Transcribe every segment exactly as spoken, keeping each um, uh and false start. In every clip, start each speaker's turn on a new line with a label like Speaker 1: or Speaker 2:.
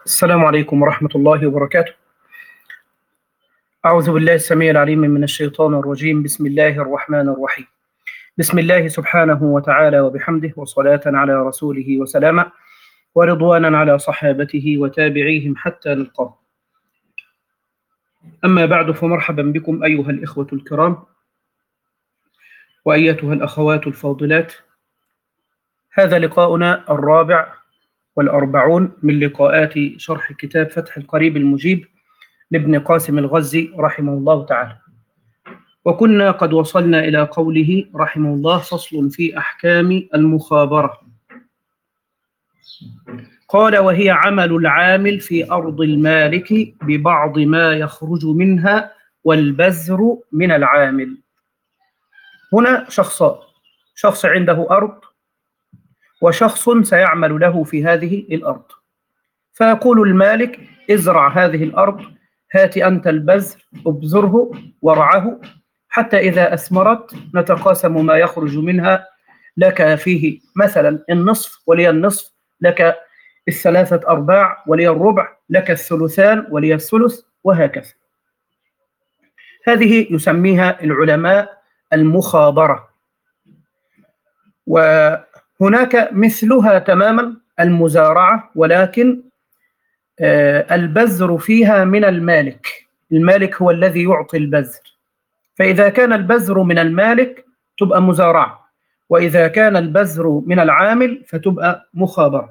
Speaker 1: السلام عليكم ورحمة الله وبركاته. أعوذ بالله السميع العليم من الشيطان الرجيم. بسم الله الرحمن الرحيم. بسم الله سبحانه وتعالى وبحمده، وصلاة على رسوله وسلاما، ورضوانا على صحابته وتابعيهم حتى نلقاه. أما بعد، فمرحبا بكم أيها الإخوة الكرام وأيتها الأخوات الفاضلات. هذا لقاؤنا الرابع والأربعون من لقاءات شرح كتاب فتح القريب المجيب لابن قاسم الغزي رحمه الله تعالى، وكنا قد وصلنا إلى قوله رحمه الله: فصل في أحكام المخابرة. قال: وهي عمل العامل في أرض المالك ببعض ما يخرج منها، والبذر من العامل. هنا شخصان: شخص عنده أرض، وشخص سيعمل له في هذه الأرض. فيقول المالك: ازرع هذه الأرض، هات أنت البذر، ابذره وارعه حتى إذا أثمرت نتقاسم ما يخرج منها، لك فيه مثلا النصف ولي النصف، لك الثلاثة أرباع ولي الربع، لك الثلثان ولي الثلث، وهكذا. هذه يسميها العلماء المخابرة. وهناك مثلها تماما المزارعة، ولكن البذر فيها من المالك. المالك هو الذي يعطي البذر، فإذا كان البذر من المالك تبقى مزارعة، وإذا كان البذر من العامل فتبقى مخابرة.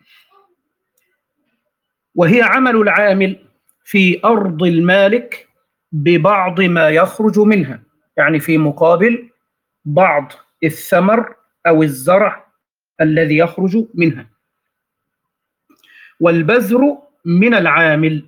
Speaker 1: وهي عمل العامل في أرض المالك ببعض ما يخرج منها، يعني في مقابل بعض الثمر أو الزرع الذي يخرج منها، والبذر من العامل.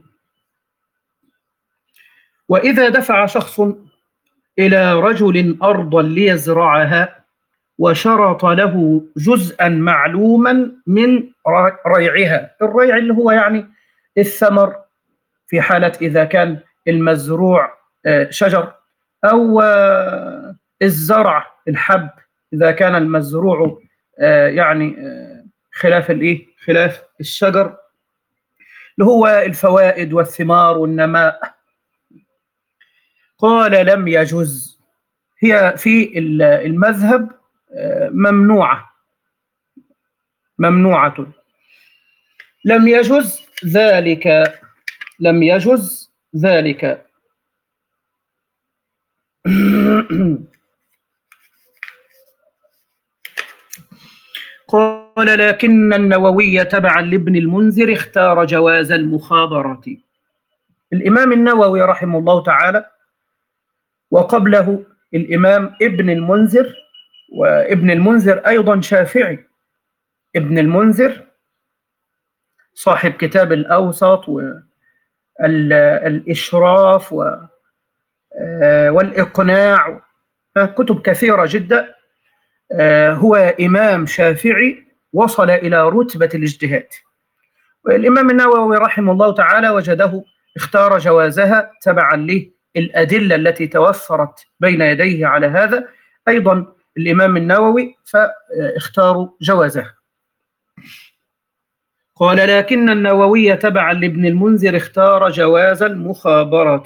Speaker 1: وإذا دفع شخص إلى رجل أرضا ليزرعها، وشرط له جزءا معلوما من ريعها، الريع اللي هو يعني الثمر، في حالة إذا كان المزروع شجر، أو الزرع الحب إذا كان المزروع يعني خلاف الإيه خلاف الشجر، اللي هو الفوائد والثمار والنماء. قال: لم يجوز. هي في المذهب ممنوعة ممنوعة لم يجوز ذلك لم يجوز ذلك قال: لكن النووي تبعا لابن المنذر اختار جواز المخابرة. الإمام النووي رحمه الله تعالى، وقبله الإمام ابن المنذر، وابن المنذر أيضا شافعي. ابن المنذر صاحب كتاب الأوسط والإشراف والإقناع، كتب كثيرة جدا. هو إمام شافعي وصل إلى رتبة الاجتهاد. والإمام النووي رحمه الله تعالى وجده اختار جوازها تبعا للأدلة التي توفرت بين يديه على هذا. أيضا الإمام النووي فاختاروا جوازها. قال: لكن النووي تبعا لابن المنذر اختار جواز المخابرة.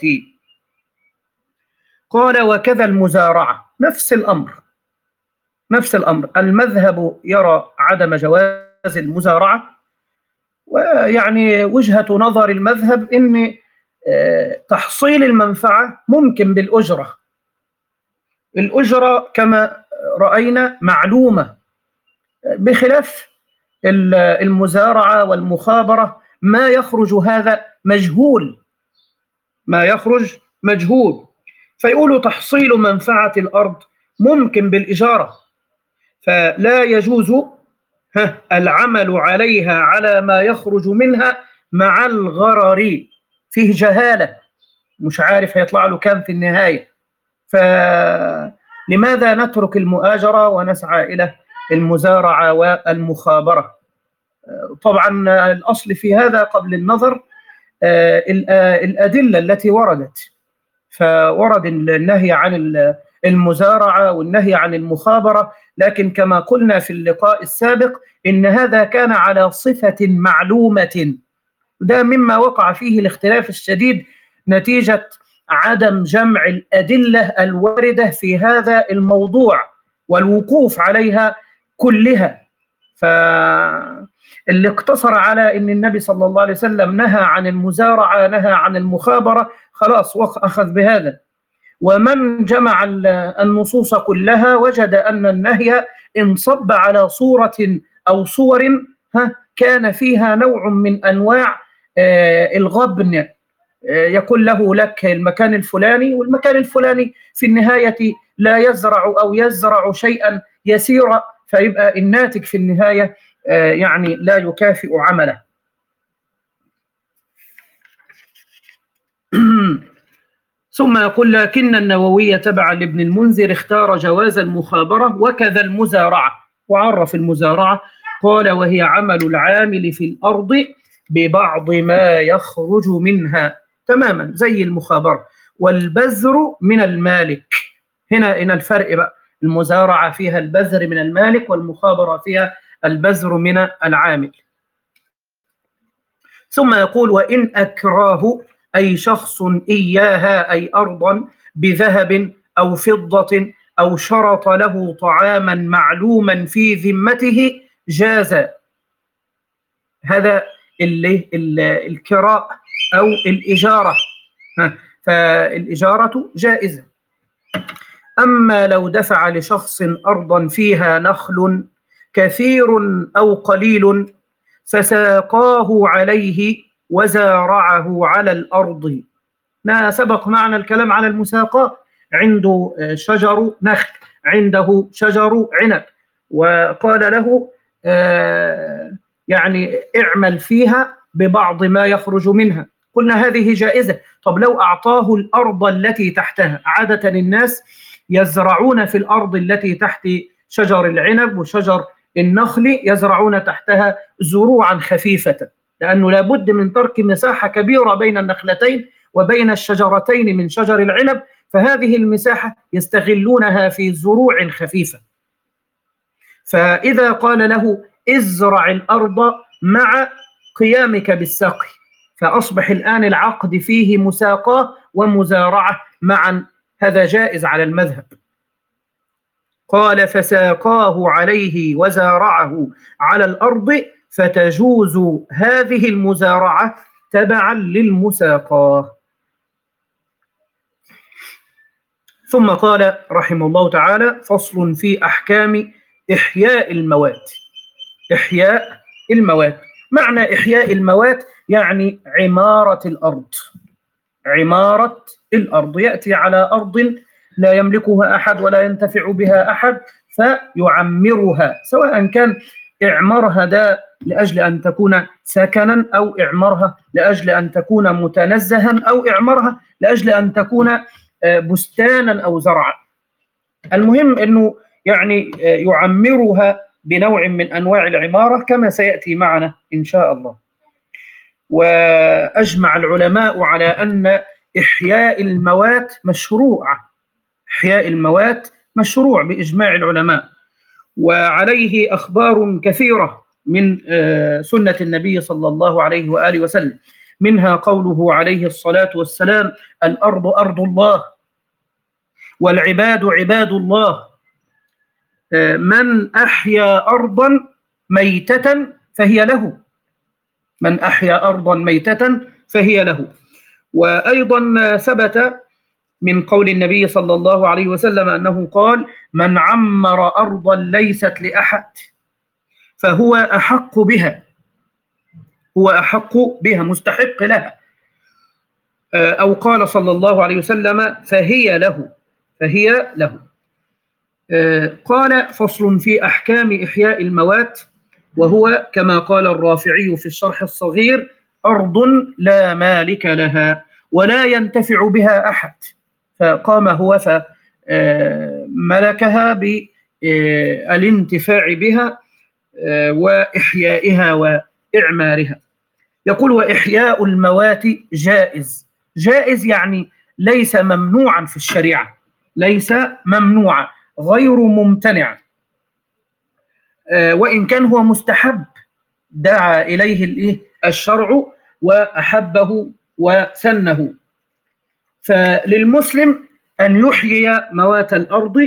Speaker 1: قال: وكذا المزارعة، نفس الأمر نفس الأمر المذهب يرى عدم جواز المزارعة. ويعني وجهة نظر المذهب إن تحصيل المنفعة ممكن بالأجرة. الأجرة كما رأينا معلومة، بخلاف المزارعة والمخابرة ما يخرج هذا مجهول ما يخرج مجهول فيقولوا تحصيل منفعة الأرض ممكن بالإجارة، فلا يجوز العمل عليها على ما يخرج منها مع الغرر، فيه جهالة، مش عارف هيطلع له كام في النهاية. فلماذا نترك المؤاجرة ونسعى إلى المزارعة والمخابرة؟ طبعا الأصل في هذا قبل النظر الأدلة التي وردت. فورد النهي عن المزارعة والنهي عن المخابرة، لكن كما قلنا في اللقاء السابق إن هذا كان على صفة معلومة، ده مما وقع فيه الاختلاف الشديد نتيجة عدم جمع الأدلة الواردة في هذا الموضوع والوقوف عليها كلها. فاللي اقتصر على أن النبي صلى الله عليه وسلم نهى عن المزارعة، نهى عن المخابرة، خلاص أخذ بهذا. ومن جمع النصوص كلها وجد أن النهي انصب على صورة أو صور كان فيها نوع من أنواع الغبن، يقول له لك المكان الفلاني والمكان الفلاني في النهاية لا يزرع أو يزرع شيئا يسيرا، فيبقى الناتج في النهاية يعني لا يكافئ عمله. ثم يقول لكن النووي تبعا لابن المنذر اختار جواز المخابرة وكذا المزارعة، وعرف المزارعة قال وهي عمل العامل في الأرض ببعض ما يخرج منها، تماما زي المخابرة. والبذر من المالك، هنا هنا الفرق بقى، المزارعة فيها البذر من المالك والمخابرة فيها البذر من العامل. ثم يقول وإن أكراه أي شخص إياها أي أرضا بذهب أو فضة أو شرط له طعاما معلوما في ذمته جاز. هذا اللي الكراء أو الإجارة، فالإجارة جائزة. أما لو دفع لشخص أرضا فيها نخل كثير أو قليل فساقاه عليه وزارعه على الأرض، ما سبق معنا الكلام على المساقاة، عنده شجر نخل، عنده شجر عنب، وقال له آه يعني اعمل فيها ببعض ما يخرج منها، قلنا هذه جائزة. طب لو أعطاه الأرض التي تحتها، عادة الناس يزرعون في الأرض التي تحت شجر العنب وشجر النخل يزرعون تحتها زروعا خفيفة، لأنه لابد من ترك مساحة كبيرة بين النخلتين وبين الشجرتين من شجر العنب، فهذه المساحة يستغلونها في زروع خفيفة. فإذا قال له ازرع الأرض مع قيامك بالسقي، فأصبح الآن العقد فيه مساقاة ومزارعة معا، هذا جائز على المذهب. قال فساقاه عليه وزارعه على الأرض فتجوز هذه المزارعة تبعا للمساقاة. ثم قال رحمه الله تعالى فصل في أحكام إحياء الموات. إحياء الموات، معنى إحياء الموات يعني عمارة الأرض، عمارة الأرض، يأتي على أرض لا يملكها أحد ولا ينتفع بها أحد فيعمرها، سواء كان إعمارها ده لأجل أن تكون سكنا، أو إعمارها لأجل أن تكون متنزها، أو إعمارها لأجل أن تكون بستانا أو زرعا. المهم أنه يعني يعمرها بنوع من أنواع العمارة كما سيأتي معنا إن شاء الله. وأجمع العلماء على أن إحياء الموات مشروع، إحياء الموات مشروع بإجماع العلماء، وعليه أخبار كثيرة من سنة النبي صلى الله عليه وآله وسلم، منها قوله عليه الصلاة والسلام الأرض أرض الله والعباد عباد الله، من أحيا أرضا ميتة فهي له، من أحيا أرضا ميتة فهي له. وأيضا ثبت من قول النبي صلى الله عليه وسلم أنه قال من عمر أرضا ليست لأحد فهو أحق بها، هو أحق بها مستحق لها، أو قال صلى الله عليه وسلم فهي له، فهي له. قال فصل في أحكام إحياء الموات، وهو كما قال الرافعي في الشرح الصغير أرض لا مالك لها ولا ينتفع بها أحد، فقام هو فملكها بالانتفاع بها وإحيائها وإعمارها. يقول وإحياء الموات جائز، جائز يعني ليس ممنوعا في الشريعة، ليس ممنوعا غير ممتنع، وإن كان هو مستحب دعا إليه الشرع وأحبه وسنه. فللمسلم أن يحيي موات الأرض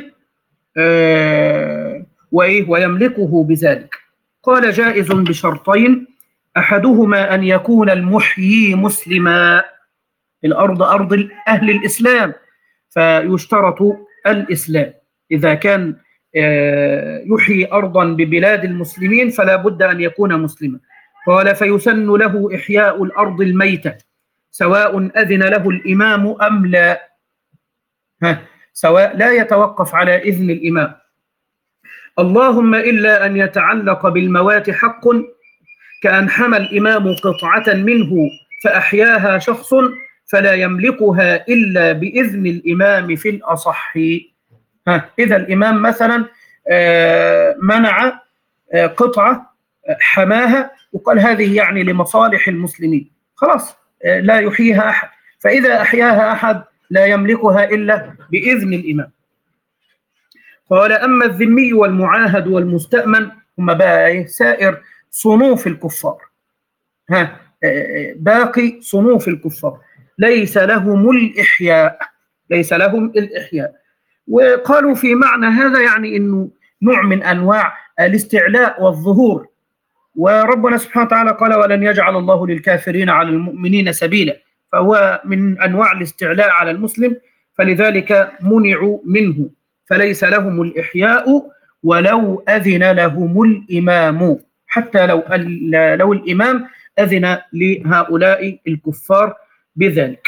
Speaker 1: آه وإيه ويملكه بذلك. قال جائز بشرطين، أحدهما أن يكون المحيي مسلما، الأرض أرض أهل الإسلام فيشترط الإسلام، إذا كان يحيي أرضا ببلاد المسلمين فلا بد أن يكون مسلما. قال فيسن له إحياء الأرض الميتة سواء أذن له الإمام أم لا، ها سواء لا يتوقف على إذن الإمام، اللهم إلا أن يتعلق بالموات حق كأن حمى الإمام قطعة منه فأحياها شخص فلا يملكها إلا بإذن الإمام في الأصح. ها إذا الإمام مثلا منع قطعة حماها وقال هذه يعني لمصالح المسلمين، خلاص لا يحييها أحد، فإذا أحياها أحد لا يملكها إلا بإذن الإمام. قال أما الذمي والمعاهد والمستأمن هم بقى سائر صنوف الكفار، ها باقي صنوف الكفار ليس لهم الإحياء، ليس لهم الإحياء. وقالوا في معنى هذا يعني إنه نوع من أنواع الاستعلاء والظهور، وربنا سبحانه وتعالى قال ولن يجعل الله للكافرين على المؤمنين سبيلا، فهو من أنواع الاستعلاء على المسلم، فلذلك منعوا منه، فليس لهم الإحياء ولو أذن لهم الإمام، حتى لو لو الإمام أذن لهؤلاء الكفار بذلك.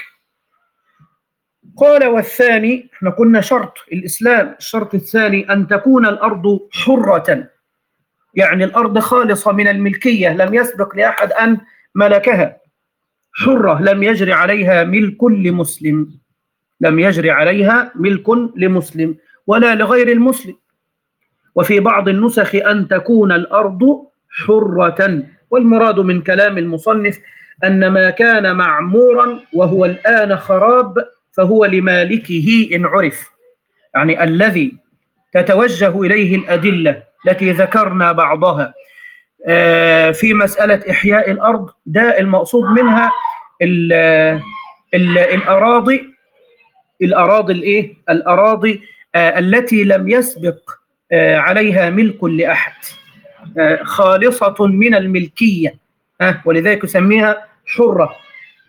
Speaker 1: قال والثاني، احنا قلنا شرط الإسلام، الشرط الثاني أن تكون الأرض حرة، يعني الأرض خالصة من الملكية لم يسبق لأحد أن ملكها، حرة لم يجري عليها ملك لمسلم، لم يجري عليها ملك لمسلم ولا لغير المسلم. وفي بعض النسخ أن تكون الأرض حرة، والمراد من كلام المصنف أن ما كان معمورا وهو الآن خراب فهو لمالكه إن عرف، يعني الذي تتوجه إليه الأدلة التي ذكرنا بعضها في مسألة إحياء الأرض، ده المقصود منها ال ال الأراضي الأراضي الإيه؟ الأراضي التي لم يسبق عليها ملك لأحد، خالصة من الملكية، ولذلك يسميها حرة.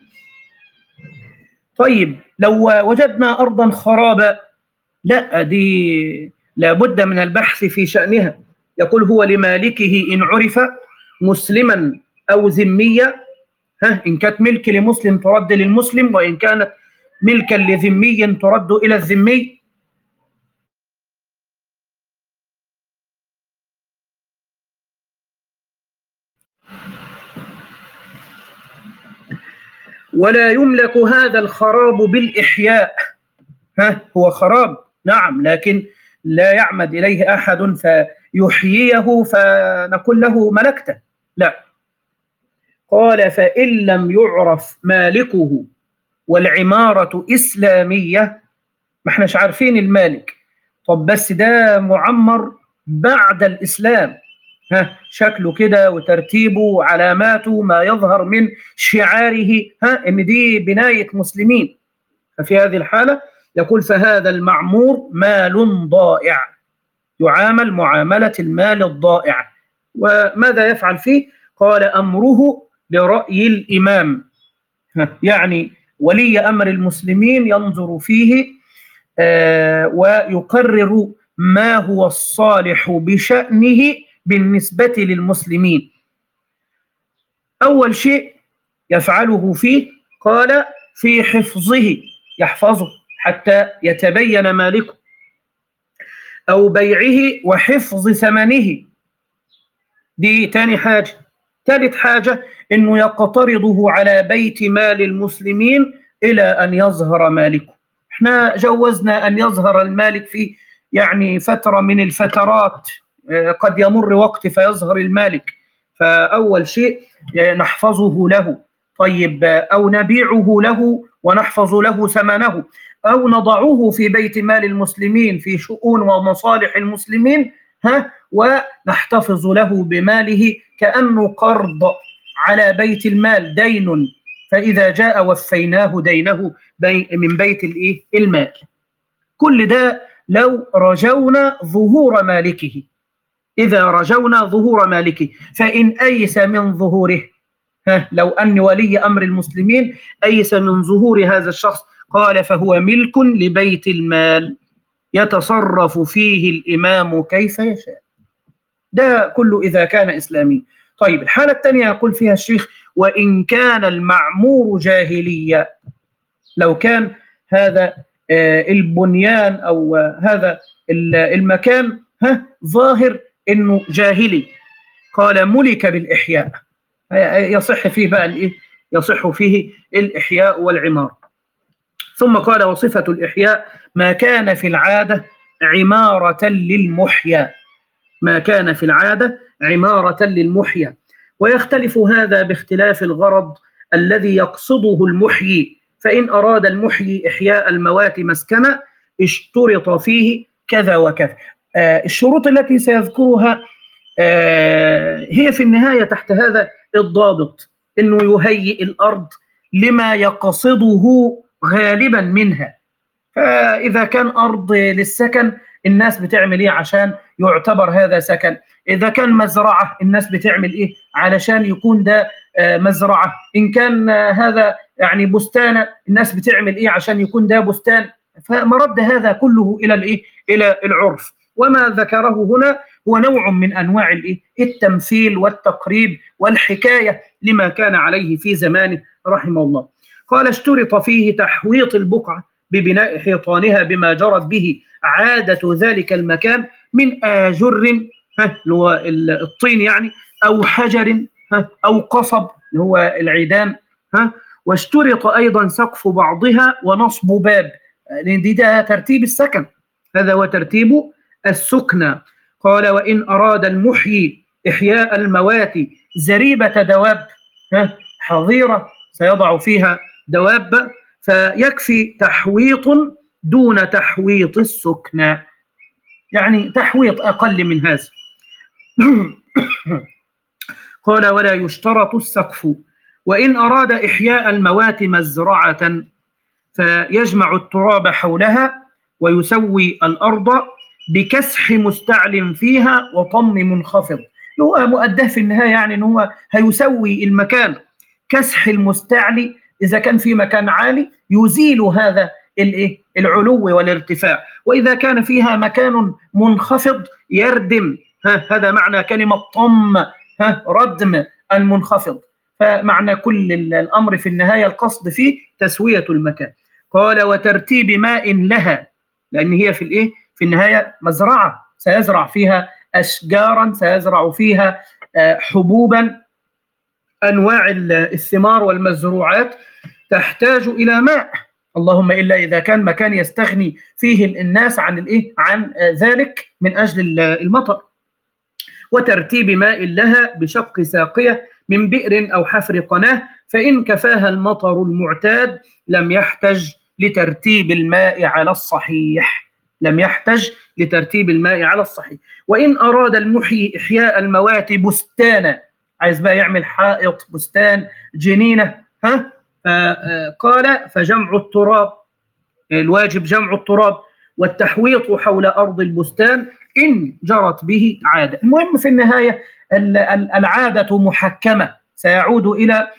Speaker 1: طيب لو وجدنا أرضا خرابة، لا دي لابد من البحث في شأنها، يقول هو لمالكه إن عرف مسلما أو ذميا، ها إن كانت ملك لمسلم ترد للمسلم، وإن كانت ملكا لذمي ترد إلى الذمي. ولا يملك هذا الخراب بالإحياء، ها هو خراب نعم لكن لا يعمد إليه أحد فيحييه فنقول له ملكته، لا. قال فإن لم يعرف مالكه والعمارة إسلامية، ما احناش عارفين المالك، طب بس ده معمر بعد الإسلام، ها شكله كده وترتيبه وعلاماته ما يظهر من شعاره، ها ان دي بناية مسلمين، ففي هذه الحالة يقول فهذا المعمور مال ضائع، يعامل معاملة المال الضائع. وماذا يفعل فيه؟ قال أمره لرأي الإمام، يعني ولي أمر المسلمين ينظر فيه آه ويقرر ما هو الصالح بشأنه بالنسبة للمسلمين. أول شيء يفعله فيه قال في حفظه، يحفظه حتى يتبين مالكه، أو بيعه وحفظ ثمنه، دي تاني حاجة. ثالث حاجة إنه يقترضه على بيت مال المسلمين إلى أن يظهر مالكه. احنا جوزنا أن يظهر المالك في يعني فترة من الفترات، قد يمر وقت فيظهر المالك، فأول شيء نحفظه له، طيب أو نبيعه له ونحفظ له ثمنه، أو نضعه في بيت مال المسلمين في شؤون ومصالح المسلمين، ها ونحتفظ له بماله كأنه قرض على بيت المال دين فإذا جاء وفيناه دينه بي من بيت الإيه؟ المال. كل ده لو رجونا ظهور مالكه، إذا رجونا ظهور مالكه، فإن أيس من ظهوره، ها لو أن ولي أمر المسلمين أيس من ظهور هذا الشخص، قال فهو ملك لبيت المال يتصرف فيه الإمام كيف يشاء. ده كله إذا كان إسلامي. طيب الحالة الثانية يقول فيها الشيخ: وإن كان المعمور جاهليا، لو كان هذا البنيان أو هذا المكان ها ظاهر إنه جاهلي، قال ملك بالإحياء، يصح فيه بقى الإيه؟ يصح فيه الإحياء والعمار. ثم قال: وصفة الإحياء ما كان في العادة عمارة للمحيا، ما كان في العادة عمارة للمحيا. ويختلف هذا باختلاف الغرض الذي يقصده المحيي، فإن أراد المحيي إحياء الموات مسكنا اشترط فيه كذا وكذا. آه الشروط التي سيذكرها آه هي في النهاية تحت هذا الضابط، إنه يهيئ الأرض لما يقصده غالبا منها. فإذا كان أرض للسكن الناس بتعمل إيه عشان يعتبر هذا سكن؟ إذا كان مزرعة الناس بتعمل إيه علشان يكون ده آه مزرعة؟ إن كان آه هذا يعني بستان الناس بتعمل إيه عشان يكون ده بستان؟ فمرد هذا كله إلى الإيه؟ إلى العرف. وما ذكره هنا هو نوع من أنواع الإيه؟ التمثيل والتقريب والحكاية لما كان عليه في زمانه رحمه الله. قال: اشترط فيه تحويط البقعة ببناء حيطانها بما جرت به عادة ذلك المكان من آجر، ها اللي هو الطين يعني، أو حجر، ها أو قصب اللي هو العيدان، ها. واشترط أيضا سقف بعضها ونصب باب، لأن دي ده ترتيب السكن، هذا هو ترتيب السكنى. قال: وإن أراد المحيي إحياء الموات زريبة دواب، ها حظيرة سيضع فيها دواب، فيكفي تحويط دون تحويط السكنى، يعني تحويط أقل من هذا. قال: ولا يشترط السقف. وإن أراد إحياء الموات مزرعة فيجمع التراب حولها ويسوي الأرض بكسح مستعل فيها وطم منخفض. هو مؤداه في النهاية يعني أنه هو هيسوي المكان. كسح المستعلي إذا كان في مكان عالي يزيل هذا الإيه؟ العلو والارتفاع، وإذا كان فيها مكان منخفض يردم، ها هذا معنى كلمة طم، ها ردم المنخفض. فمعنى كل الأمر في النهاية القصد فيه تسوية المكان. قال: وترتيب ماء لها، لأن هي في الإيه؟ في النهاية مزرعة سيزرع فيها أشجارا، سيزرع فيها حبوبا، أنواع الثمار والمزروعات تحتاج إلى ماء، اللهم إلا إذا كان مكان يستغني فيه الناس عن الإيه؟ عن ذلك من أجل المطر. وترتيب ماء لها بشق ساقية من بئر أو حفر قناة، فإن كفاها المطر المعتاد لم يحتج لترتيب الماء على الصحيح، لم يحتج لترتيب الماء على الصحيح. وإن أراد المحيي إحياء الموات بستانا، عايز بقى يعمل حائط، بستان، جنينة، ها قال: فجمع التراب، الواجب جمع التراب والتحويط حول أرض البستان إن جرت به عادة. المهم في النهاية العادة محكمة، سيعود إلى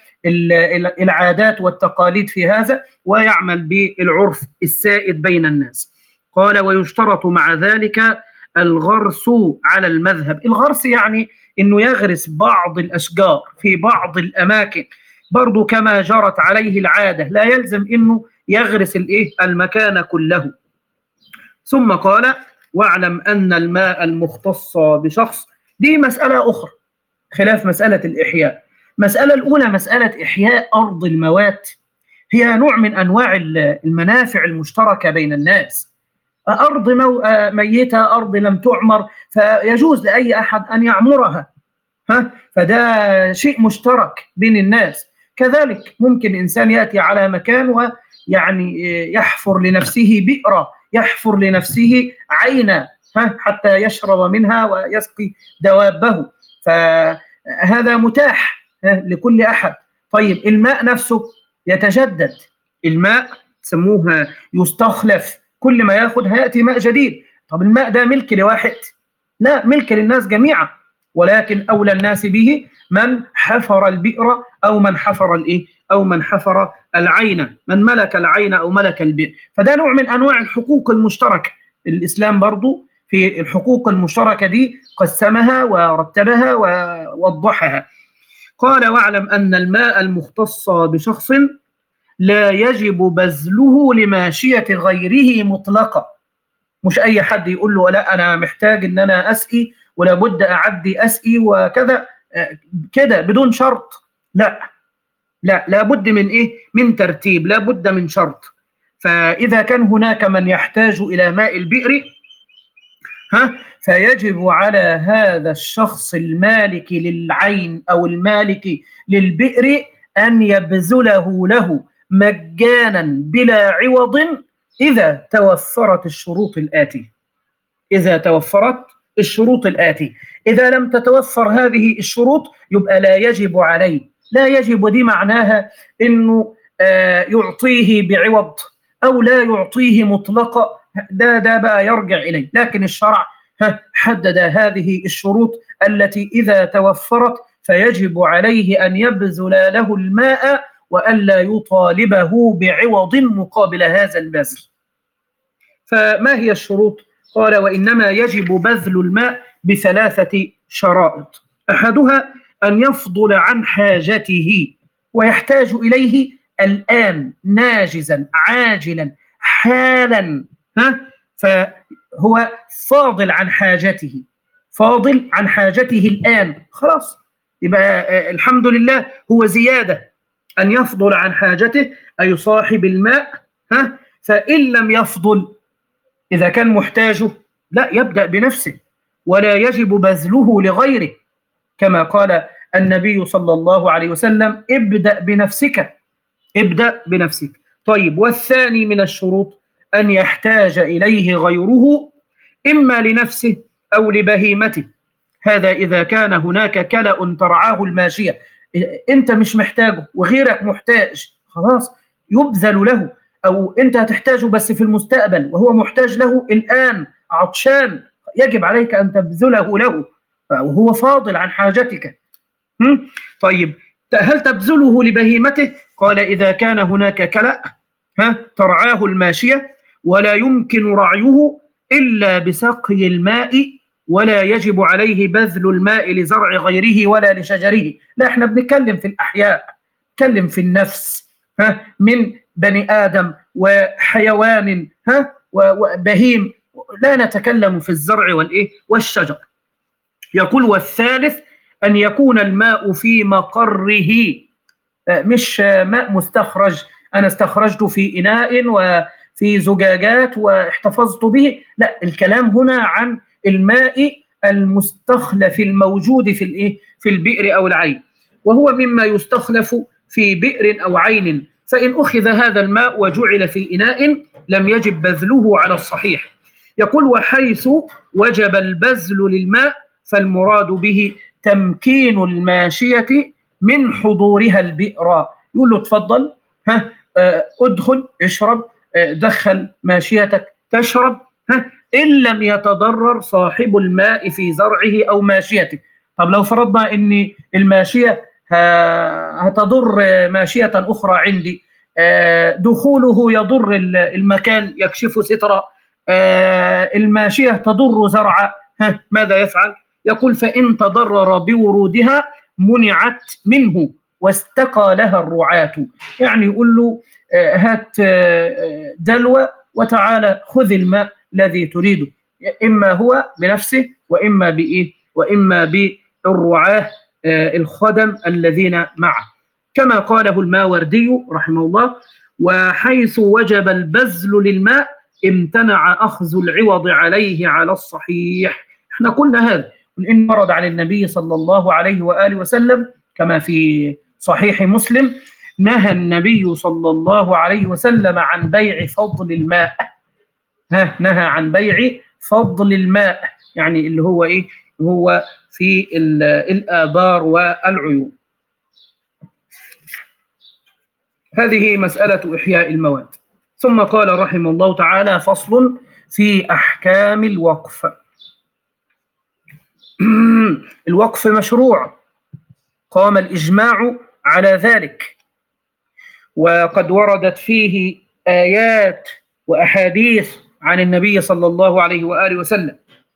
Speaker 1: العادات والتقاليد في هذا ويعمل بالعرف السائد بين الناس. قال: ويشترط مع ذلك الغرس على المذهب. الغرس يعني إنه يغرس بعض الأشجار في بعض الأماكن برضو كما جرت عليه العادة، لا يلزم إنه يغرس الإيه؟ المكان كله. ثم قال: واعلم أن الماء المختص بشخص، دي مسألة أخرى خلاف مسألة الإحياء. مسألة الأولى مسألة إحياء أرض الموات، هي نوع من أنواع المنافع المشتركة بين الناس. أرض مو... ميتة، أرض لم تعمر، فيجوز لأي أحد أن يعمرها، ها؟ فده شيء مشترك بين الناس. كذلك ممكن إنسان يأتي على مكان ويعني يحفر لنفسه بئرة، يحفر لنفسه عينا، ها؟ حتى يشرب منها ويسقي دوابه، فهذا متاح لكل أحد. طيب الماء نفسه يتجدد، الماء سموها يستخلف، كل ما ياخد هيأتي ماء جديد. طب الماء ده ملك لواحد؟ لا، ملك للناس جميعا، ولكن أولى الناس به من حفر البئر أو من حفر الإيه؟ أو من حفر العين، من ملك العين أو ملك البئر. فده نوع من أنواع الحقوق المشتركة. الإسلام برضو في الحقوق المشتركة دي قسمها ورتبها ووضحها. قال: واعلم أن الماء المختص بشخص لا يجب بذله لماشية غيره مطلقا. مش أي حد يقول له لا أنا محتاج إن أنا أسقي ولا بد أعدي أسقي وكذا كده بدون شرط. لا لا لابد من إيه؟ من ترتيب، لابد من شرط. فإذا كان هناك من يحتاج إلى ماء البئر ها فيجب على هذا الشخص المالك للعين أو المالك للبئر أن يبذله له مجانا بلا عوض إذا توفرت الشروط الآتية. إذا توفرت الشروط الآتية. إذا لم تتوفر هذه الشروط يبقى لا يجب عليه. لا يجب دي معناها إنه آه يعطيه بعوض أو لا يعطيه مطلقا، ده ده بقى يرجع إليه. لكن الشرع حدد هذه الشروط التي إذا توفرت فيجب عليه أن يبذل له الماء وألا يطالبه بعوض مقابل هذا البذل. فما هي الشروط؟ قال: وإنما يجب بذل الماء بثلاثة شرائط. أحدها أن يفضل عن حاجته ويحتاج إليه الآن ناجزا عاجلا حالا، ها فهو فاضل عن حاجته، فاضل عن حاجته الآن، خلاص يبقى الحمد لله هو زيادة. أن يفضل عن حاجته أي صاحب الماء، ها فإن لم يفضل إذا كان محتاجه لا يبدأ بنفسه ولا يجب بذله لغيره، كما قال النبي صلى الله عليه وسلم: ابدأ بنفسك، ابدأ بنفسك. طيب، والثاني من الشروط أن يحتاج إليه غيره إما لنفسه أو لبهيمته. هذا إذا كان هناك كلأ ترعاه الماشية، أنت مش محتاجه وغيرك محتاج، خلاص يبذل له. أو أنت هتحتاجه بس في المستقبل وهو محتاج له الآن عطشان، يجب عليك أن تبذله له وهو فاضل عن حاجتك. طيب، هل تبذله لبهيمته؟ قال: إذا كان هناك كلأ ها ترعاه الماشية ولا يمكن رعيه إلا بسقي الماء ولا يجب عليه بذل الماء لزرع غيره ولا لشجره. لا، احنا بنتكلم في الأحياء، نتكلم في النفس، ها من بني آدم وحيوان ها وبهيم، لا نتكلم في الزرع والإيه والشجر. يقول: والثالث أن يكون الماء في مقره، مش ماء مستخرج، أنا استخرجته في إناء وفي زجاجات واحتفظت به، لا، الكلام هنا عن الماء المستخلف الموجود في الإيه في البئر أو العين، وهو مما يستخلف في بئر أو عين. فإن أخذ هذا الماء وجعل في إناء لم يجب بذله على الصحيح. يقول: وحيث وجب البذل للماء فالمراد به تمكين الماشية من حضورها البئر. يقول له: تفضل، ها ادخل اشرب، دخل ماشيتك تشرب، ها إن لم يتضرر صاحب الماء في زرعه أو ماشيته. طب لو فرضنا أن الماشية هتضر ماشية أخرى عندي، دخوله يضر المكان يكشف سترة، الماشية تضر زرعا، ماذا يفعل؟ يقول: فإن تضرر بورودها منعت منه واستقى لها الرعاة. يعني يقول له: هات دلوة وتعالى خذ الماء الذي تريده، إما هو بنفسه وإما بإيه وإما بالرعاة الخدم الذين معه، كما قاله الماوردي رحمه الله: وحيث وجب البذل للماء امتنع أخذ العوض عليه على الصحيح. احنا قلنا هذا، إن ورد عن النبي صلى الله عليه وآله وسلم كما في صحيح مسلم: نهى النبي صلى الله عليه وسلم عن بيع فضل الماء. ها نهى عن بيع فضل الماء، يعني اللي هو إيه؟ هو في الآبار والعيون. هذه مسألة إحياء المواد. ثم قال رحمه الله تعالى: فصل في أحكام الوقف. الوقف مشروع، قام الإجماع على ذلك، وقد وردت فيه آيات وأحاديث عن النبي صلى الله عليه وآله وسلم.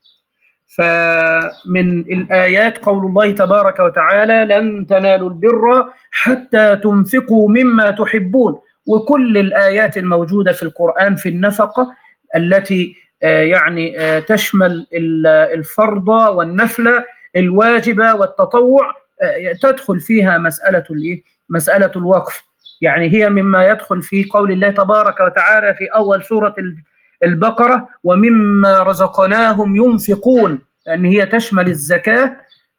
Speaker 1: فمن الآيات قول الله تبارك وتعالى: لن تنالوا البر حتى تنفقوا مما تحبون. وكل الآيات الموجودة في القرآن في النفقة التي يعني تشمل الفرض والنفل، الواجب والتطوع، تدخل فيها مسألة مسألة الوقف. يعني هي مما يدخل في قول الله تبارك وتعالى في أول سورة البقرة: ومما رزقناهم ينفقون، لأن هي تشمل الزكاة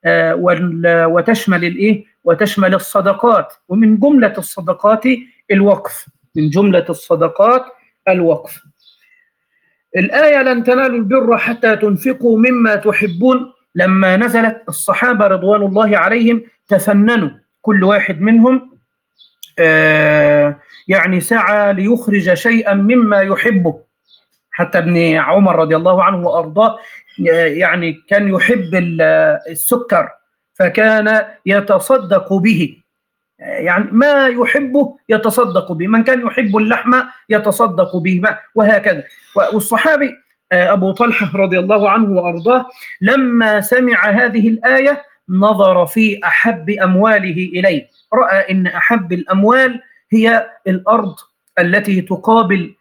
Speaker 1: وتشمل الإيه وتشمل الصدقات، ومن جملة الصدقات الوقف، من جملة الصدقات الوقف. الآية لن تنالوا البر حتى تنفقوا مما تحبون، لما نزلت الصحابة رضوان الله عليهم تفننوا، كل واحد منهم آه يعني سعى ليخرج شيئا مما يحبه. حتى ابن عمر رضي الله عنه وأرضاه يعني كان يحب السكر، فكان يتصدق به، يعني ما يحبه يتصدق به، من كان يحب اللحم يتصدق به، وهكذا. والصحابي أبو طلحة رضي الله عنه وأرضاه لما سمع هذه الآية نظر في أحب أمواله إليه، رأى إن أحب الأموال هي الأرض التي تقابل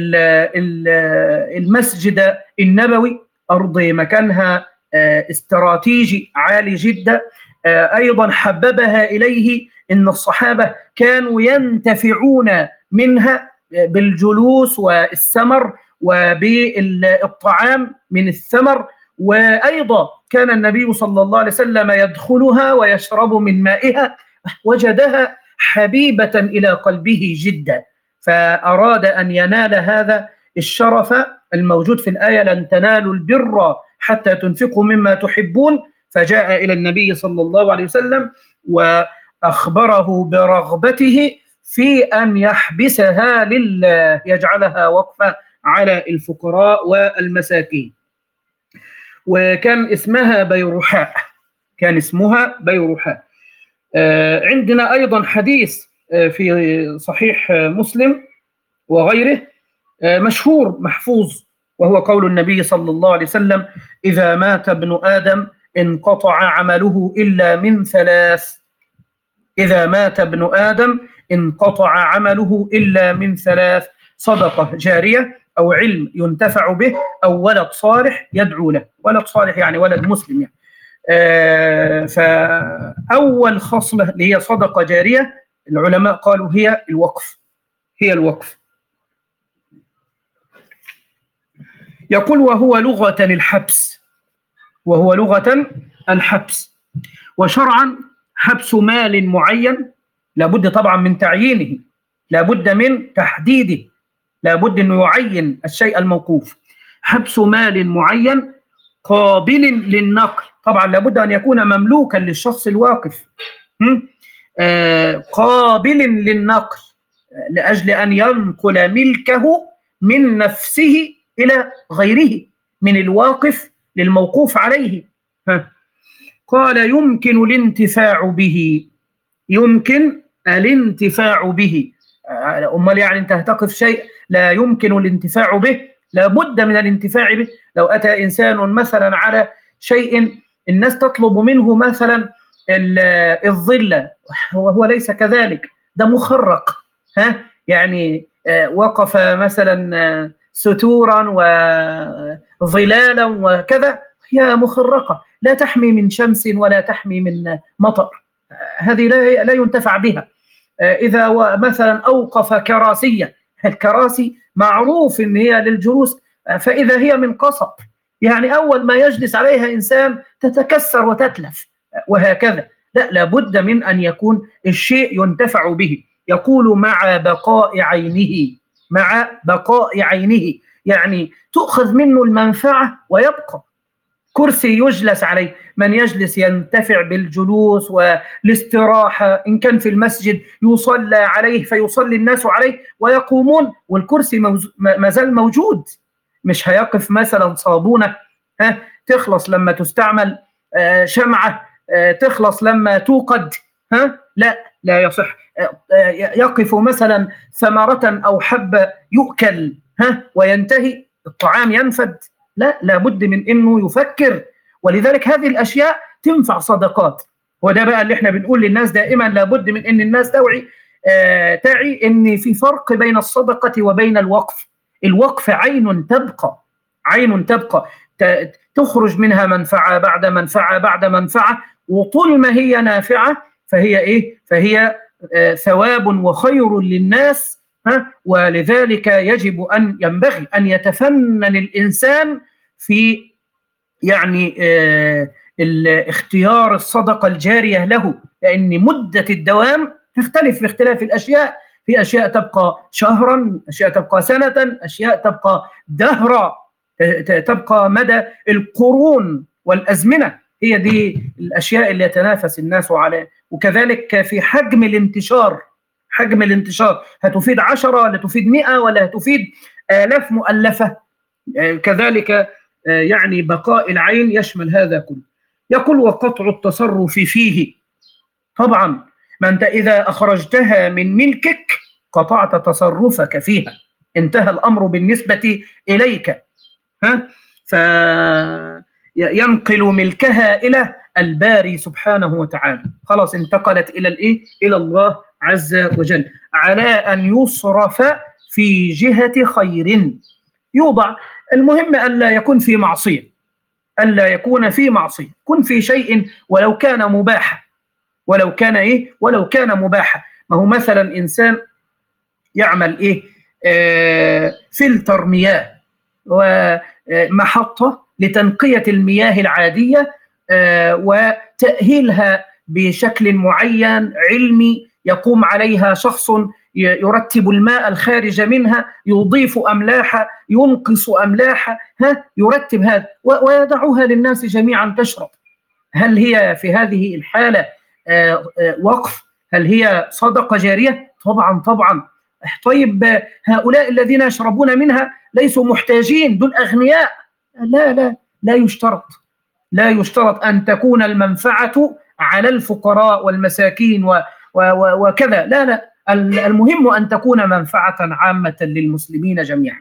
Speaker 1: المسجد النبوي، أرض مكانها استراتيجي عالي جدا. أيضا حببها إليه إن الصحابة كانوا ينتفعون منها بالجلوس والثمر وبالطعام من الثمر، وأيضا كان النبي صلى الله عليه وسلم يدخلها ويشرب من مائها، وجدها حبيبة إلى قلبه جدا، فأراد أن ينال هذا الشرف الموجود في الآية: لن تنالوا البر حتى تنفقوا مما تحبون. فجاء إلى النبي صلى الله عليه وسلم وأخبره برغبته في أن يحبسها لله، يجعلها وقفة على الفقراء والمساكين. وكان اسمها بيرحاء، كان اسمها بيرحاء. عندنا أيضا حديث في صحيح مسلم وغيره مشهور محفوظ، وهو قول النبي صلى الله عليه وسلم: إذا مات ابن آدم انقطع عمله إلا من ثلاث. إذا مات ابن آدم انقطع عمله إلا من ثلاث: صدقة جارية، أو علم ينتفع به، أو ولد صالح يدعو له. ولد صالح يعني ولد مسلم يعني. آه فأول خصلة اللي هي صدقة جارية العلماء قالوا هي الوقف، هي الوقف. يقول: وهو لغة الحبس، وهو لغة الحبس، وشرعا حبس مال معين، لابد طبعا من تعيينه، لابد من تحديده، لابد أنه يعين الشيء الموقوف. حبس مال معين قابل للنقل، طبعا لابد أن يكون مملوكا للشخص الواقف، آه قابل للنقل لأجل أن ينقل ملكه من نفسه إلى غيره، من الواقف للموقوف عليه. ها. قال: يمكن الانتفاع به، يمكن الانتفاع به. أمال يعني أنت هتقف شيء لا يمكن الانتفاع به؟ لابد من الانتفاع به. لو أتى إنسان مثلا على شيء الناس تطلب منه مثلا الظل وهو ليس كذلك، ده مخرق، ها يعني وقف مثلا ستورا وظلالا وكذا، هي مخرقة لا تحمي من شمس ولا تحمي من مطر، هذه لا لا ينتفع بها. إذا مثلا أوقف كراسية، الكراسي معروف إن هي للجلوس، فإذا هي من قصب يعني أول ما يجلس عليها إنسان تتكسر وتتلف وهكذا، لا لابد من أن يكون الشيء ينتفع به. يقول: مع بقاء عينه، مع بقاء عينه، يعني تؤخذ منه المنفعة ويبقى، كرسي يجلس عليه، من يجلس ينتفع بالجلوس والاستراحة، إن كان في المسجد يصلى عليه فيصلي الناس عليه ويقومون، والكرسي ما زال موجود. مش هيقف مثلا صابونة ها تخلص لما تستعمل، آه شمعة آه تخلص لما توقد، ها لا لا يصح. آه يقف مثلا ثمرة أو حبة يؤكل ها وينتهي الطعام ينفد، لا لابد من انه يفكر. ولذلك هذه الاشياء تنفع صدقات. وده بقى اللي احنا بنقول للناس دائما، لابد من ان الناس توعي آه تعي ان في فرق بين الصدقه وبين الوقف. الوقف عين تبقى، عين تبقى تخرج منها منفعه بعد منفعه بعد منفعه، وطول ما هي نافعه فهي ايه؟ فهي آه ثواب وخير للناس. ها؟ ولذلك يجب أن ينبغي أن يتفنن الإنسان في يعني آه اختيار الصدقة الجارية له، لأن مدة الدوام تختلف في اختلاف الأشياء. في أشياء تبقى شهرا، أشياء تبقى سنة، أشياء تبقى دهرا، تبقى مدى القرون والأزمنة. هي دي الأشياء اللي يتنافس الناس عليها. وكذلك في حجم الانتشار، حجم الانتشار هتفيد عشرة ولا تفيد مئة ولا هتفيد آلاف مؤلفة. كذلك يعني بقاء العين يشمل هذا كله. يقول وقطع التصرف فيه، طبعا ما أنت إذا أخرجتها من ملكك قطعت تصرفك فيها، انتهى الأمر بالنسبة إليك. ها؟ فينقل ملكها إلى الباري سبحانه وتعالى، خلاص انتقلت إلى الإيه؟ إلى الله عز وجل، على أن يصرف في جهة خير يوضع. المهم ألا يكون في معصية، ألا يكون في معصية، كن في شيء ولو كان مباحا، ولو كان إيه؟ ولو كان مباحا. ما هو مثلا إنسان يعمل إيه؟ آه فلتر مياه ومحطة لتنقية المياه العادية آه وتأهيلها بشكل معين علمي، يقوم عليها شخص يرتب الماء الخارج منها، يضيف أملاح، ينقص أملاح، ها يرتب هذا ويدعوها للناس جميعا تشرب. هل هي في هذه الحالة آه آه وقف؟ هل هي صدقة جارية؟ طبعا طبعا. طيب هؤلاء الذين يشربون منها ليسوا محتاجين، دول أغنياء. لا لا لا يشترط، لا يشترط أن تكون المنفعة على الفقراء والمساكين و و وكذا، لا لا، المهم أن تكون منفعة عامة للمسلمين جميعا.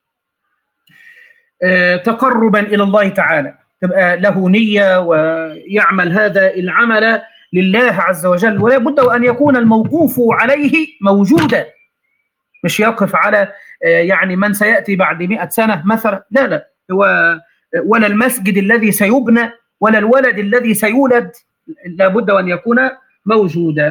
Speaker 1: أه تقربا إلى الله تعالى، تبقى له نية ويعمل هذا العمل لله عز وجل، ولا بد أن يكون الموقوف عليه موجودا، مش يقف على أه يعني من سيأتي بعد مئة سنة مثلا، لا لا، هو ولا المسجد الذي سيبنى ولا الولد الذي سيولد، لا بد أن يكون موجودا.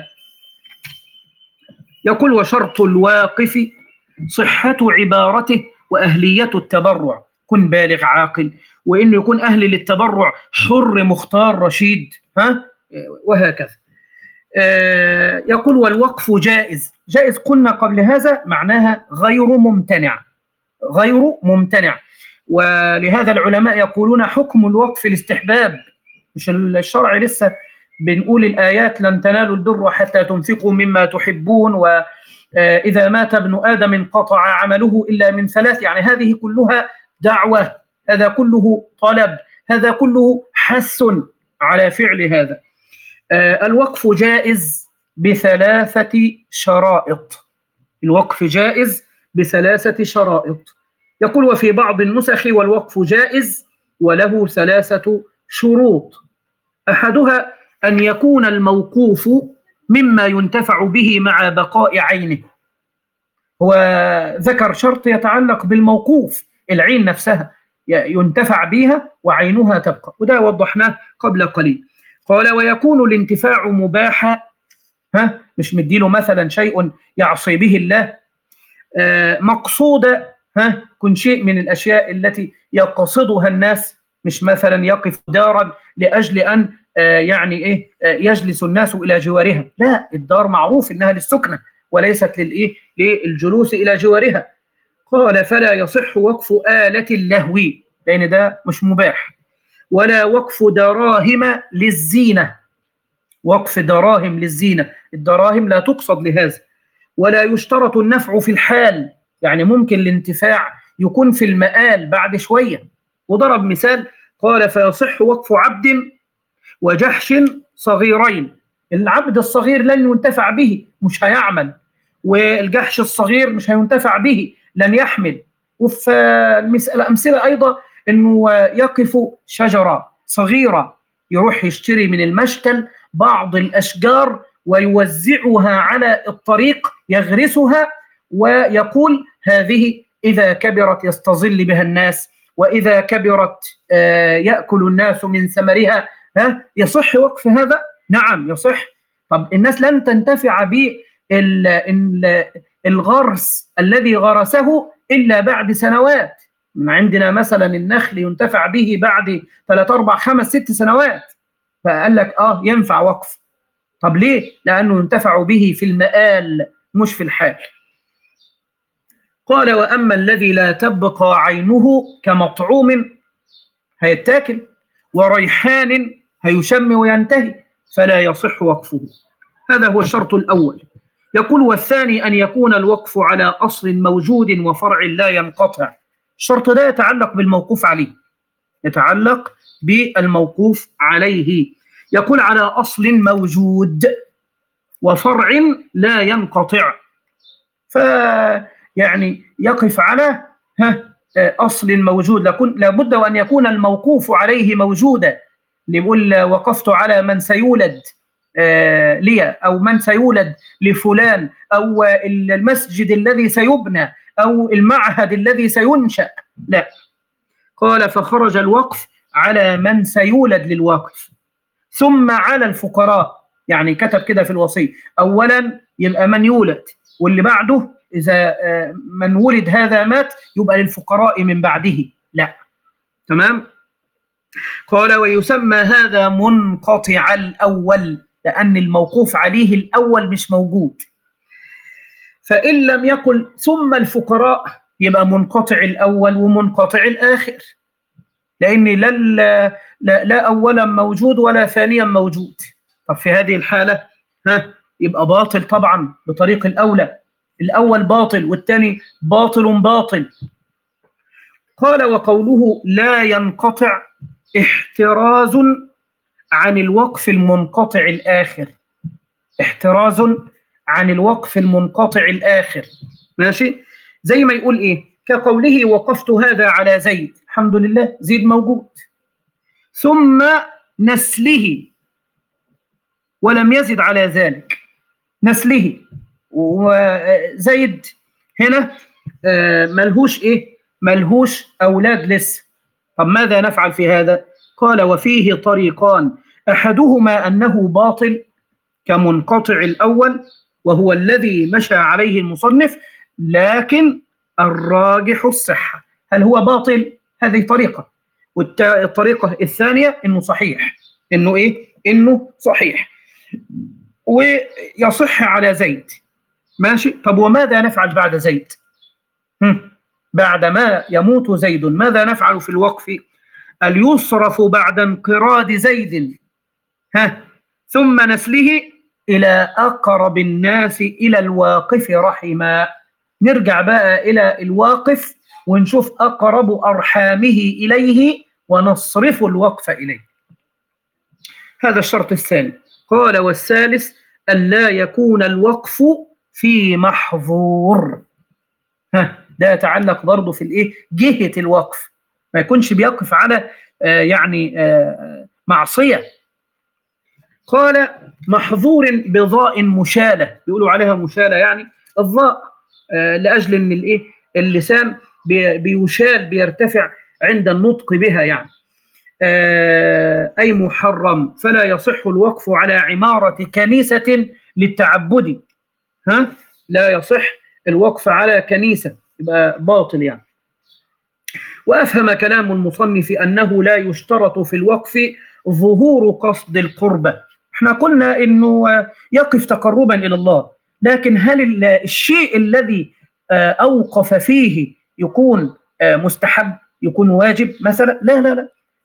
Speaker 1: يقول وشرط الواقف صحة عبارته وأهلية التبرع، كن بالغ عاقل، وإنه يكون أهل للتبرع، حر مختار رشيد، ها وهكذا. آه يقول والوقف جائز، جائز قلنا قبل هذا معناها غير ممتنع، غير ممتنع. ولهذا العلماء يقولون حكم الوقف الاستحباب، مش الشرع. لسه بنقول الآيات لن تنالوا البر حتى تنفقوا مما تحبون، وإذا مات ابن آدم انقطع عمله إلا من ثلاث، يعني هذه كلها دعوة، هذا كله طلب، هذا كله حث على فعل هذا. الوقف جائز بثلاثة شرائط، الوقف جائز بثلاثة شرائط. يقول وفي بعض النسخ والوقف جائز وله ثلاثة شروط، أحدها أن يكون الموقوف مما ينتفع به مع بقاء عينه. هو ذكر شرط يتعلق بالموقوف، العين نفسها ينتفع بها وعينها تبقى، وده وضحناه قبل قليل. قال ويكون الانتفاع مباحا، ها مش مديله مثلا شيء يعصي به الله، آه مقصودة، ها كن شيء من الأشياء التي يقصدها الناس، مش مثلا يقف دارا لأجل أن آه يعني إيه آه يجلس الناس إلى جوارها، لا، الدار معروف إنها للسكنة وليست للإيه للجلوس إلى جوارها. قال فلا يصح وقف آلة اللهو، لأن ده مش مباح. ولا وقف دراهم للزينة، وقف دراهم للزينة، الدراهم لا تقصد لهذا. ولا يشترط النفع في الحال، يعني ممكن الانتفاع يكون في المآل بعد شوية. وضرب مثال قال فيصح وقف عبد وجحش صغيرين، العبد الصغير لن ينتفع به مش هيعمل، والجحش الصغير مش هينتفع به لن يحمل. وفي الأمثلة أيضا أنه يقف شجرة صغيرة يروح يشتري من المشتل بعض الأشجار ويوزعها على الطريق يغرسها ويقول هذه إذا كبرت يستظل بها الناس، وإذا كبرت يأكل الناس من ثمرها. ها يصح وقف هذا؟ نعم يصح. طب الناس لن تنتفع بالغرس الذي غرسه إلا بعد سنوات. عندنا مثلا النخل ينتفع به بعد ثلاث أربع خمس ست سنوات، فقال لك آه ينفع وقف. طب ليه؟ لأنه ينتفع به في المآل مش في الحال. قال وأما الذي لا تبقى عينه كمطعوم هيتاكل، وريحان هيشم وينتهي، فلا يصح وقفه. هذا هو الشرط الأول. يقول والثاني أن يكون الوقف على أصل موجود وفرع لا ينقطع. الشرط ده يتعلق بالموقوف عليه، يتعلق بالموقوف عليه. يقول على أصل موجود وفرع لا ينقطع، فيعني يقف على ها أصل موجود. لابد وأن يكون الموقوف عليه موجودا. نقول وقفت على من سيولد لي، أو من سيولد لفلان، أو المسجد الذي سيبنى، أو المعهد الذي سينشأ، لا. قال فخرج الوقف على من سيولد للوقف، ثم على الفقراء. يعني كتب كده في الوصية أولا يبقى من يولد، واللي بعده إذا من ولد هذا مات يبقى للفقراء من بعده، لا. تمام. قال ويسمى هذا منقطع الأول، لأن الموقوف عليه الأول مش موجود. فإن لم يقل ثم الفقراء يبقى منقطع الأول ومنقطع الآخر، لأن لا, لا, لا أولا موجود ولا ثانيا موجود. طب في هذه الحالة ها يبقى باطل طبعا بطريق الأولى، الأول باطل والثاني باطل باطل. قال وقوله لا ينقطع احتراز عن الوقف المنقطع الآخر، احتراز عن الوقف المنقطع الآخر. ماشي؟ زي ما يقول إيه؟ كقوله وقفت هذا على زيد، الحمد لله زيد موجود، ثم نسله، ولم يزد على ذلك، نسله. وزيد هنا ملهوش إيه؟ ملهوش أولاد لسه. طب ماذا نفعل في هذا؟ قال وفيه طريقان، أحدهما أنه باطل كمنقطع الأول وهو الذي مشى عليه المصنف، لكن الراجح الصحة. هل هو باطل؟ هذه طريقة. والطريقة الثانية إنه صحيح، إنه إيه؟ إنه صحيح ويصح على زيد. ماشي. طب وماذا نفعل بعد زيد؟ هم. بعد ما يموت زيد ماذا نفعل في الوقف؟ اليصرف بعد انقراض زيد ها ثم نسله إلى أقرب الناس إلى الواقف رحما. نرجع بقى إلى الواقف ونشوف أقرب أرحامه إليه ونصرف الوقف إليه. هذا الشرط الثاني. قال والثالث ألا يكون الوقف في محظور. ها ده يتعلق برضه في الإيه؟ جهة الوقف، ما يكونش بيقف على آه يعني آه معصية. قال محظور بضاء مشالة، بيقولوا عليها مشالة يعني الضاء آه لأجل أن الإيه؟ اللسان بي بيشال بيرتفع عند النطق بها يعني آه أي محرم. فلا يصح الوقف على عمارة كنيسة للتعبد. ها لا يصح الوقف على كنيسة، يبقى باطل يعني. وأفهم كلام المصنف أنه لا يشترط في الوقف ظهور قصد القربة. احنا قلنا أنه يقف تقربا إلى الله، لكن هل الشيء الذي أوقف فيه يكون مستحب، يكون واجب مثلا؟ لا لا لا،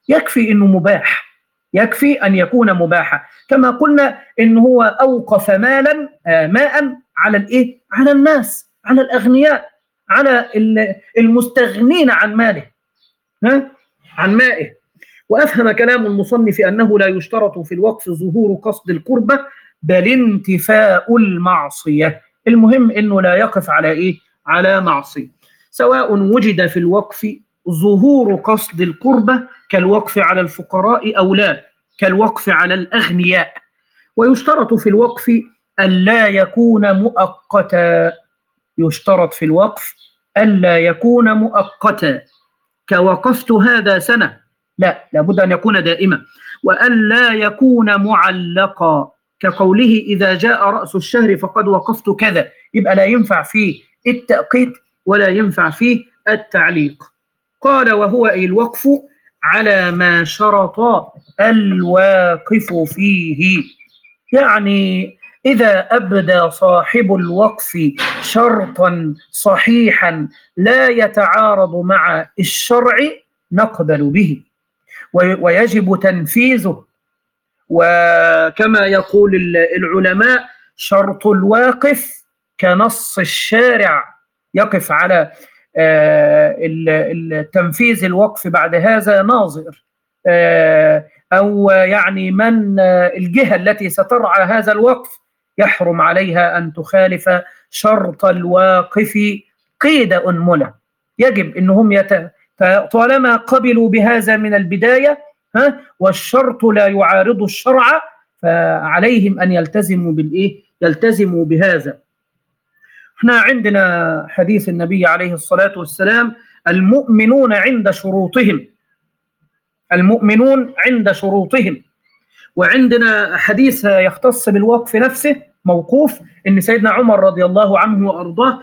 Speaker 1: يكفي أنه مباح، يكفي أن يكون مباحا، كما قلنا أنه هو أوقف مالا آه ماء على الإيه؟ على الناس، على الأغنياء، على المستغنين عن ماله، ها؟ عن مائه. وأفهم كلام المصنف أنه لا يشترط في الوقف ظهور قصد القربة بل انتفاء المعصية. المهم أنه لا يقف على إيه؟ على معصية، سواء وجد في الوقف ظهور قصد القربة كالوقف على الفقراء أو لا، كالوقف على الأغنياء. ويشترط في الوقف ألا يكون مؤقتا، يشترط في الوقف ألا يكون مؤقتا، كوقفت هذا سنة، لا، لابد أن يكون دائما. وألا يكون معلقا، كقوله إذا جاء رأس الشهر فقد وقفت كذا، يبقى لا ينفع فيه التأقيت ولا ينفع فيه التعليق. قال وهو أي الوقف على ما شرط الواقف فيه، يعني إذا أبدى صاحب الوقف شرطا صحيحا لا يتعارض مع الشرع نقبل به ويجب تنفيذه. وكما يقول العلماء شرط الواقف كنص الشارع، يقف على التنفيذ الوقف بعد هذا ناظر، أو يعني من الجهة التي سترعى هذا الوقف يحرم عليها أن تخالف شرط الواقف قيد أنملة. يجب أنهم يت... طالما قبلوا بهذا من البداية، ها، والشرط لا يعارض الشرع، فعليهم أن يلتزموا بالإيه؟ يلتزموا بهذا. احنا عندنا حديث النبي عليه الصلاة والسلام المؤمنون عند شروطهم، المؤمنون عند شروطهم. وعندنا حديث يختص بالوقف نفسه موقوف، ان سيدنا عمر رضي الله عنه وارضاه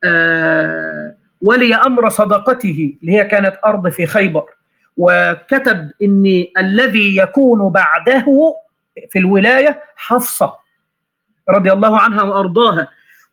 Speaker 1: آه ولي امر صدقته اللي هي كانت ارض في خيبر، وكتب ان الذي يكون بعده في الولايه حفصه رضي الله عنها وارضاها،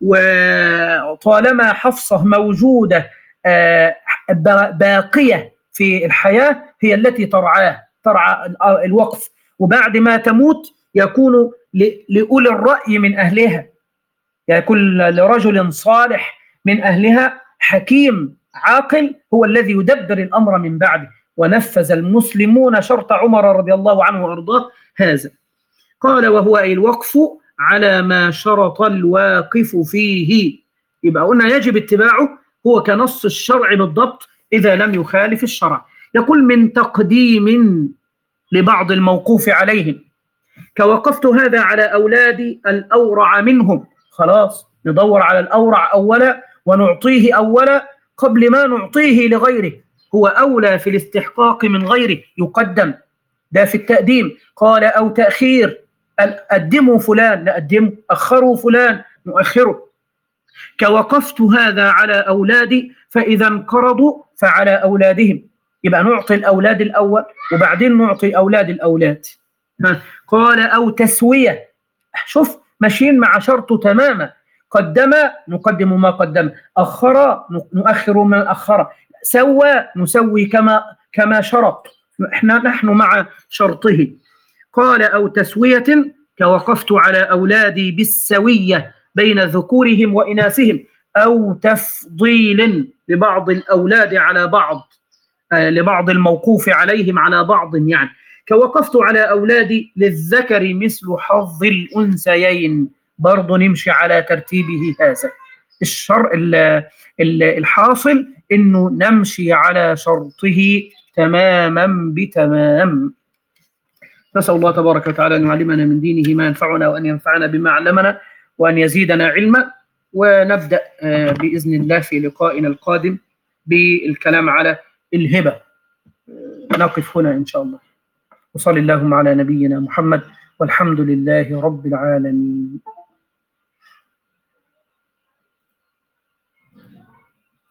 Speaker 1: وطالما حفصه موجوده آه باقيه في الحياه هي التي ترعاه، ترعى الوقف، وبعد ما تموت يكون لأولي الرأي من أهلها، يكون لرجل صالح من أهلها حكيم عاقل هو الذي يدبر الأمر من بعده. ونفذ المسلمون شرط عمر رضي الله عنه وأرضاه هذا. قال وهو أي الوقف على ما شرط الواقف فيه، يبقى قلنا يجب اتباعه، هو كنص الشرع بالضبط إذا لم يخالف الشرع. يقول من تقديم لبعض الموقوف عليهم، كوقفت هذا على أولادي الأورع منهم، خلاص ندور على الأورع أولا ونعطيه أولا قبل ما نعطيه لغيره، هو أولى في الاستحقاق من غيره، يقدم، ده في التقديم. قال أو تأخير، قدموا فلان نقدمه، أخروا فلان نؤخره. كوقفت هذا على أولادي فإذا انقرضوا فعلى أولادهم، يبقى نعطي الأولاد الأول وبعدين نعطي أولاد الأولاد. قال أو تسوية، شوف ماشيين مع شرطه تماما، قدم نقدم ما قدم، أخر نؤخر ما أخر، سوى نسوي كما كما شرط، احنا نحن مع شرطه. قال أو تسوية، كوقفت على أولادي بالسوية بين ذكورهم وإناثهم، أو تفضيل لبعض الأولاد على بعض، لبعض الموقوف عليهم على بعض، يعني كوقفت على أولادي للذكر مثل حظ الأنثيين، برضو نمشي على ترتيبه هذا. الشرع الحاصل إنه نمشي على شرطه تماما بتمام. نسأل الله تبارك وتعالى أن يعلمنا من دينه ما ينفعنا وأن ينفعنا بما علمنا وأن يزيدنا علما. ونبدأ بإذن الله في لقائنا القادم بالكلام على الهبة. نقف هنا إن شاء الله، وصلى اللهم على نبينا محمد والحمد لله رب العالمين.